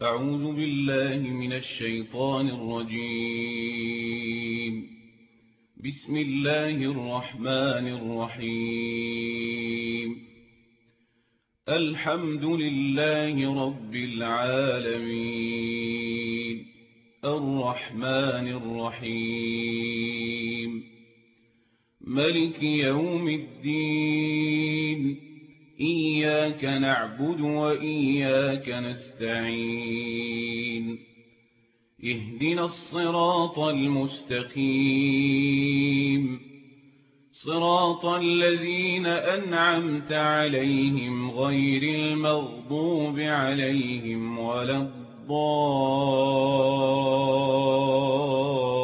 أعوذ بالله من الشيطان الرجيم. بسم الله الرحمن الرحيم. الحمد لله رب العالمين، الرحمن الرحيم، ملك يوم الدين، إياك نعبد وإياك نستعين، اهدنا الصراط المستقيم، صراط الذين أنعمت عليهم غير المغضوب عليهم ولا الضالين.